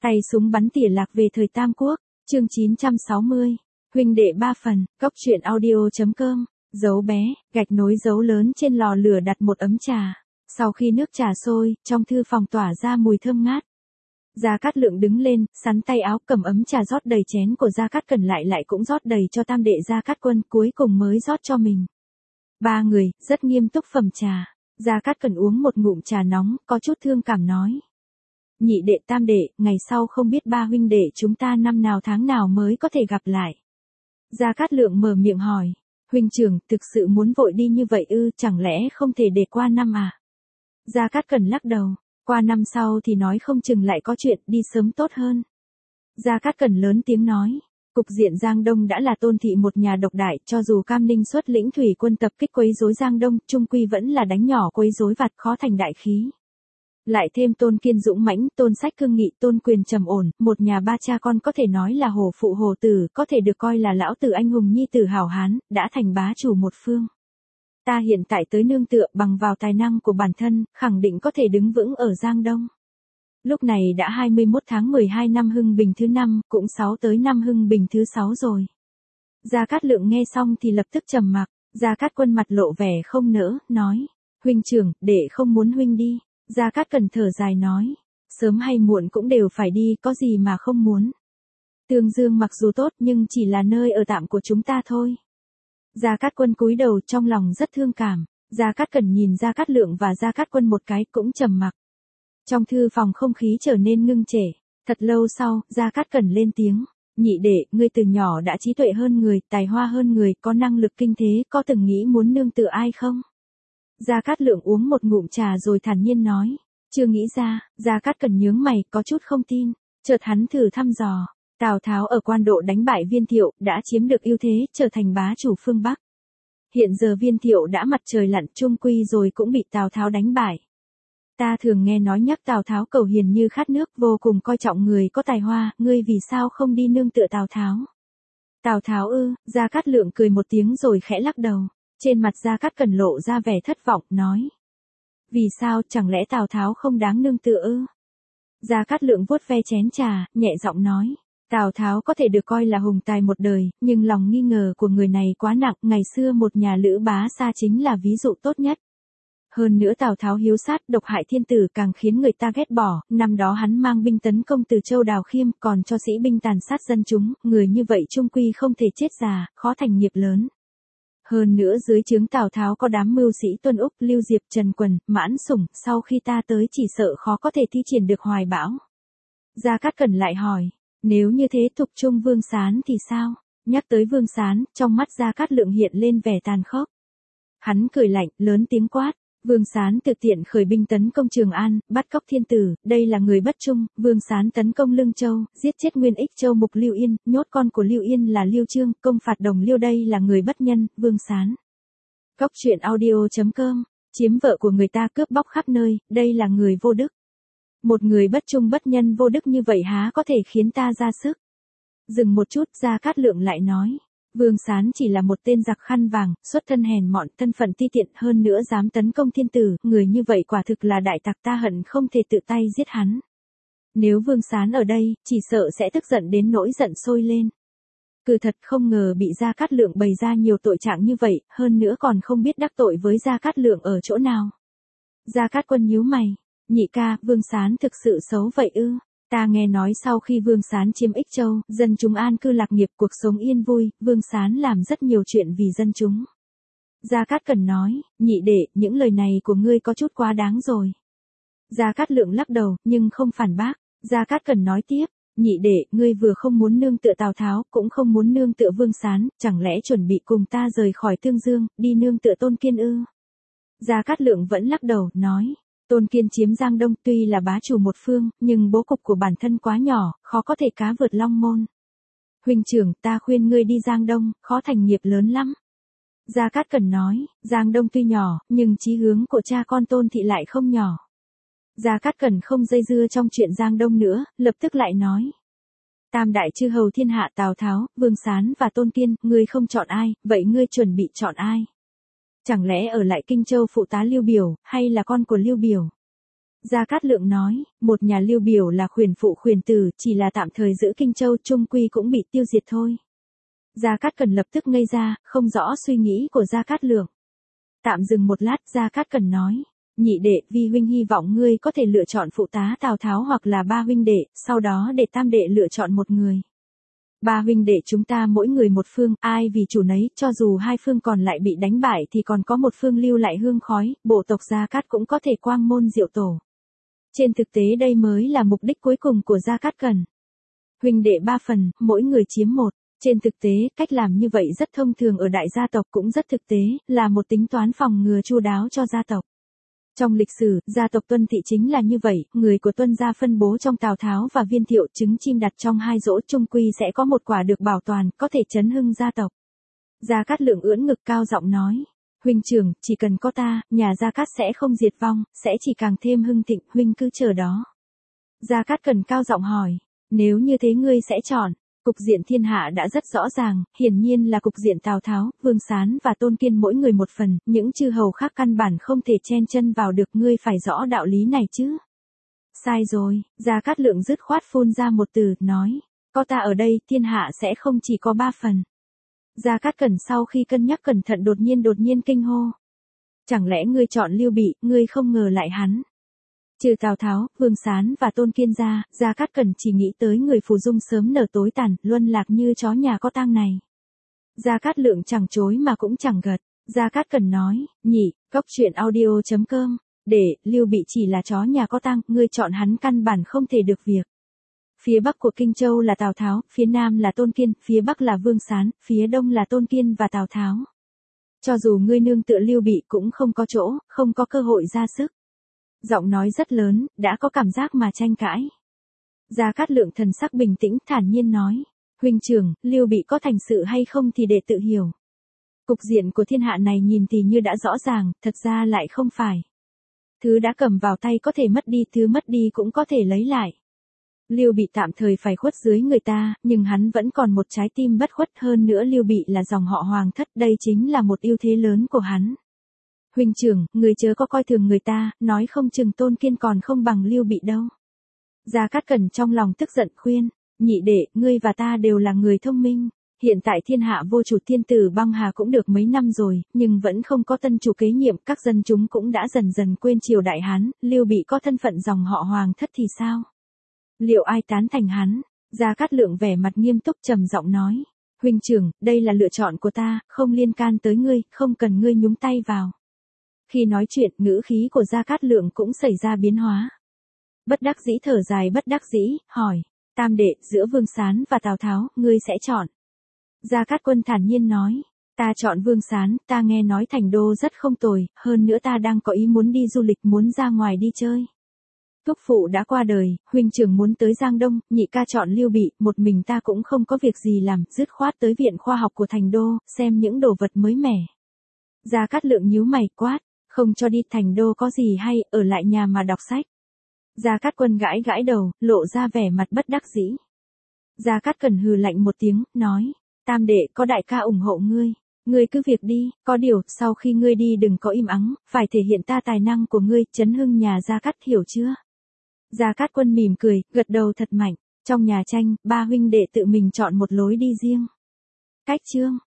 Tay súng bắn tỉa lạc về thời Tam Quốc, chương 960, huynh đệ 3 phần, cóc truyện audio.com, dấu bé, gạch nối dấu lớn trên lò lửa đặt một ấm trà. Sau khi nước trà sôi, trong thư phòng tỏa ra mùi thơm ngát. Gia Cát Lượng đứng lên, sắn tay áo cầm ấm trà rót đầy chén của Gia Cát Cẩn lại cũng rót đầy cho tam đệ Gia Cát Quân, cuối cùng mới rót cho mình. Ba người, rất nghiêm túc phẩm trà. Gia Cát Cẩn uống một ngụm trà nóng, có chút thương cảm nói. Nhị đệ tam đệ, ngày sau không biết ba huynh đệ chúng ta năm nào tháng nào mới có thể gặp lại. Gia Cát Lượng mở miệng hỏi. Huynh trưởng, thực sự muốn vội đi như vậy ư, chẳng lẽ không thể để qua năm à? Gia Cát Cẩn lắc đầu. Qua năm sau thì nói không chừng lại có chuyện, đi sớm tốt hơn. Gia Cát Cẩn lớn tiếng nói. Cục diện Giang Đông đã là Tôn thị một nhà độc đại, cho dù Cam Ninh xuất lĩnh thủy quân tập kích quấy rối Giang Đông, chung quy vẫn là đánh nhỏ quấy rối vặt, khó thành đại khí. Lại thêm Tôn Kiên dũng mãnh, Tôn Sách cương nghị, Tôn Quyền trầm ổn, một nhà ba cha con có thể nói là hổ phụ hổ tử, có thể được coi là lão tử anh hùng nhi tử hảo hán, đã thành bá chủ một phương. Ta hiện tại tới nương tựa bằng vào tài năng của bản thân, khẳng định có thể đứng vững ở Giang Đông. Lúc này đã 21 tháng 12 năm Hưng Bình thứ 5, cũng 6 tới năm Hưng Bình thứ 6 rồi. Gia Cát Lượng nghe xong thì lập tức trầm mặc. Gia Cát Quân mặt lộ vẻ không nỡ, nói. Huynh trưởng, đệ không muốn huynh đi. Gia Cát Cẩn thở dài nói. Sớm hay muộn cũng đều phải đi, có gì mà không muốn. Tương Dương mặc dù tốt nhưng chỉ là nơi ở tạm của chúng ta thôi. Gia Cát Quân cúi đầu trong lòng rất thương cảm. Gia Cát Cẩn nhìn Gia Cát Lượng và Gia Cát Quân một cái cũng trầm mặc. Trong thư phòng không khí trở nên ngưng trệ. Thật lâu sau, Gia Cát Cẩn lên tiếng. Nhị đệ, ngươi từ nhỏ đã trí tuệ hơn người, tài hoa hơn người, có năng lực kinh thế, có từng nghĩ muốn nương tựa ai không? Gia Cát Lượng uống một ngụm trà rồi thản nhiên nói. Chưa nghĩ ra. Gia Cát Cẩn nhướng mày, có chút không tin. Chợt hắn thử thăm dò. Tào Tháo ở Quan Độ đánh bại Viên Thiệu, đã chiếm được ưu thế, trở thành bá chủ phương Bắc. Hiện giờ Viên Thiệu đã mặt trời lặn chung quy rồi cũng bị Tào Tháo đánh bại. Ta thường nghe nói nhắc Tào Tháo cầu hiền như khát nước, vô cùng coi trọng người có tài hoa, ngươi vì sao không đi nương tựa Tào Tháo? Tào Tháo ư? Gia Cát Lượng cười một tiếng rồi khẽ lắc đầu. Trên mặt Gia Cát Cẩn lộ ra vẻ thất vọng, nói. Vì sao, chẳng lẽ Tào Tháo không đáng nương tựa ư? Gia Cát Lượng vuốt ve chén trà, nhẹ giọng nói. Tào Tháo có thể được coi là hùng tài một đời, nhưng lòng nghi ngờ của người này quá nặng, ngày xưa một nhà Lữ Bá Sa chính là ví dụ tốt nhất. Hơn nữa Tào Tháo hiếu sát, độc hại thiên tử càng khiến người ta ghét bỏ, năm đó hắn mang binh tấn công từ Châu Đào Khiêm, còn cho sĩ binh tàn sát dân chúng, người như vậy chung quy không thể chết già, khó thành nghiệp lớn. Hơn nữa dưới trướng Tào Tháo có đám mưu sĩ Tuân Úc, Lưu Diệp, Trần Quần, Mãn Sủng, sau khi ta tới chỉ sợ khó có thể thi triển được hoài bão. Gia Cát Cẩn lại hỏi, nếu như thế Thục Trung Vương Sán thì sao? Nhắc tới Vương Sán, trong mắt Gia Cát Lượng hiện lên vẻ tàn khốc. Hắn cười lạnh, lớn tiếng quát. Vương Sán thực tiện khởi binh tấn công Trường An, bắt cóc thiên tử, đây là người bất trung. Vương Sán tấn công Lương Châu, giết chết Nguyên Ích Châu mục Lưu Yên, nhốt con của Lưu Yên là Lưu Chương, công phạt Đồng Liêu, đây là người bất nhân. Vương Sán. Cóc truyện audio.com, chiếm vợ của người ta, cướp bóc khắp nơi, đây là người vô đức. Một người bất trung bất nhân vô đức như vậy há có thể khiến ta ra sức. Dừng một chút, Gia Cát Lượng lại nói. Vương Sán chỉ là một tên giặc khăn vàng, xuất thân hèn mọn, thân phận ti tiện, hơn nữa dám tấn công thiên tử, người như vậy quả thực là đại tặc, ta hận không thể tự tay giết hắn. Nếu Vương Sán ở đây, chỉ sợ sẽ tức giận đến nỗi giận sôi lên. Cứ thật không ngờ bị Gia Cát Lượng bày ra nhiều tội trạng như vậy, hơn nữa còn không biết đắc tội với Gia Cát Lượng ở chỗ nào. Gia Cát Quân nhíu mày. Nhị ca, Vương Sán thực sự xấu vậy ư? Ta nghe nói sau khi Vương Sán chiếm Ích Châu, dân chúng an cư lạc nghiệp, cuộc sống yên vui, Vương Sán làm rất nhiều chuyện vì dân chúng. Gia Cát Cẩn nói, nhị đệ, những lời này của ngươi có chút quá đáng rồi. Gia Cát Lượng lắc đầu, nhưng không phản bác. Gia Cát Cẩn nói tiếp, nhị đệ, ngươi vừa không muốn nương tựa Tào Tháo, cũng không muốn nương tựa Vương Sán, chẳng lẽ chuẩn bị cùng ta rời khỏi Tương Dương, đi nương tựa Tôn Kiên ư? Gia Cát Lượng vẫn lắc đầu, nói. Tôn Kiên chiếm Giang Đông tuy là bá chủ một phương, nhưng bố cục của bản thân quá nhỏ, khó có thể cá vượt long môn. Huynh trưởng, ta khuyên ngươi đi Giang Đông, khó thành nghiệp lớn lắm. Gia Cát Cẩn nói, Giang Đông tuy nhỏ, nhưng chí hướng của cha con Tôn thị lại không nhỏ. Gia Cát Cẩn không dây dưa trong chuyện Giang Đông nữa, lập tức lại nói. Tam đại chư hầu thiên hạ Tào Tháo, Vương Sán và Tôn Kiên, ngươi không chọn ai, vậy ngươi chuẩn bị chọn ai? Chẳng lẽ ở lại Kinh Châu phụ tá Lưu Biểu, hay là con của Lưu Biểu? Gia Cát Lượng nói, một nhà Lưu biểu là khuyển phụ khuyển tử, chỉ là tạm thời giữ Kinh Châu trung quy cũng bị tiêu diệt thôi. Gia Cát Cẩn lập tức ngây ra, không rõ suy nghĩ của Gia Cát Lượng. Tạm dừng một lát, Gia Cát Cẩn nói, nhị đệ, vi huynh hy vọng ngươi có thể lựa chọn phụ tá Tào Tháo hoặc là ba huynh đệ, sau đó để tam đệ lựa chọn một người. Ba huynh đệ chúng ta mỗi người một phương, ai vì chủ nấy, cho dù hai phương còn lại bị đánh bại thì còn có một phương lưu lại hương khói, bộ tộc Gia Cát cũng có thể quang môn diệu tổ. Trên thực tế đây mới là mục đích cuối cùng của Gia Cát Cẩn. Huynh đệ ba phần, mỗi người chiếm một. Trên thực tế, cách làm như vậy rất thông thường ở đại gia tộc cũng rất thực tế, là một tính toán phòng ngừa chu đáo cho gia tộc. Trong lịch sử, gia tộc Tuân Thị chính là như vậy, người của Tuân gia phân bố trong Tào Tháo và Viên Thiệu, trứng chim đặt trong hai rỗ trung quy sẽ có một quả được bảo toàn, có thể chấn hưng gia tộc. Gia Cát Lượng ưỡn ngực cao giọng nói, huynh trưởng, chỉ cần có ta, nhà Gia Cát sẽ không diệt vong, sẽ chỉ càng thêm hưng thịnh, huynh cứ chờ đó. Gia Cát Cẩn cao giọng hỏi, nếu như thế ngươi sẽ chọn? Cục diện thiên hạ đã rất rõ ràng, hiển nhiên là cục diện Tào Tháo, Vương Sán và Tôn Kiên mỗi người một phần, những chư hầu khác căn bản không thể chen chân vào được, ngươi phải rõ đạo lý này chứ. Sai rồi, Gia Cát Lượng dứt khoát phun ra một từ, nói, có ta ở đây, thiên hạ sẽ không chỉ có ba phần. Gia Cát Cẩn sau khi cân nhắc cẩn thận đột nhiên kinh hô. Chẳng lẽ ngươi chọn Lưu Bị, ngươi không ngờ lại hắn. Trừ Tào Tháo, Vương Sán và Tôn Kiên ra, Gia Cát Cẩn chỉ nghĩ tới người phù dung sớm nở tối tàn, luân lạc như chó nhà có tang này. Gia Cát Lượng chẳng chối mà cũng chẳng gật. Gia Cát Cẩn nói, nhị, cốc truyện audio.com, để, Lưu Bị chỉ là chó nhà có tang, ngươi chọn hắn căn bản không thể được việc. Phía bắc của Kinh Châu là Tào Tháo, phía nam là Tôn Kiên, phía bắc là Vương Sán, phía đông là Tôn Kiên và Tào Tháo. Cho dù ngươi nương tựa Lưu Bị cũng không có chỗ, không có cơ hội ra sức. Giọng nói rất lớn, đã có cảm giác mà tranh cãi. Gia Cát Lượng thần sắc bình tĩnh, thản nhiên nói, huynh trưởng, Lưu Bị có thành sự hay không thì để tự hiểu. Cục diện của thiên hạ này nhìn thì như đã rõ ràng, thật ra lại không phải. Thứ đã cầm vào tay có thể mất đi, thứ mất đi cũng có thể lấy lại. Lưu Bị tạm thời phải khuất dưới người ta, nhưng hắn vẫn còn một trái tim bất khuất, hơn nữa Lưu Bị là dòng họ Hoàng thất, đây chính là một ưu thế lớn của hắn. Huynh trưởng, người chớ có coi thường người ta, nói không chừng Tôn Kiên còn không bằng Lưu Bị đâu. Gia Cát Cẩn trong lòng tức giận khuyên, nhị đệ, ngươi và ta đều là người thông minh. Hiện tại thiên hạ vô chủ, thiên tử băng hà cũng được mấy năm rồi, nhưng vẫn không có tân chủ kế nhiệm, các dân chúng cũng đã dần dần quên triều đại Hán, Lưu Bị có thân phận dòng họ Hoàng thất thì sao? Liệu ai tán thành hắn? Gia Cát Lượng vẻ mặt nghiêm túc trầm giọng nói, huynh trưởng, đây là lựa chọn của ta, không liên can tới ngươi, không cần ngươi nhúng tay vào. Khi nói chuyện, ngữ khí của Gia Cát Lượng cũng xảy ra biến hóa. Bất đắc dĩ thở dài bất đắc dĩ, hỏi, tam đệ, giữa Vương Sán và Tào Tháo, ngươi sẽ chọn? Gia Cát Quân thản nhiên nói, ta chọn Vương Sán, ta nghe nói thành đô rất không tồi, hơn nữa ta đang có ý muốn đi du lịch, muốn ra ngoài đi chơi. Thúc phụ đã qua đời, huynh trưởng muốn tới Giang Đông, nhị ca chọn Lưu Bị, một mình ta cũng không có việc gì làm, dứt khoát tới viện khoa học của thành đô, xem những đồ vật mới mẻ. Gia Cát Lượng nhíu mày quát, không cho đi thành đô có gì hay, ở lại nhà mà đọc sách. Gia Cát Quân gãi gãi đầu, lộ ra vẻ mặt bất đắc dĩ. Gia Cát Cẩn hừ lạnh một tiếng, nói, tam đệ, có đại ca ủng hộ ngươi. Ngươi cứ việc đi, có điều, sau khi ngươi đi đừng có im ắng, phải thể hiện ta tài năng của ngươi, chấn hưng nhà Gia Cát, hiểu chưa? Gia Cát Quân mỉm cười, gật đầu thật mạnh. Trong nhà tranh, ba huynh đệ tự mình chọn một lối đi riêng. Cách chương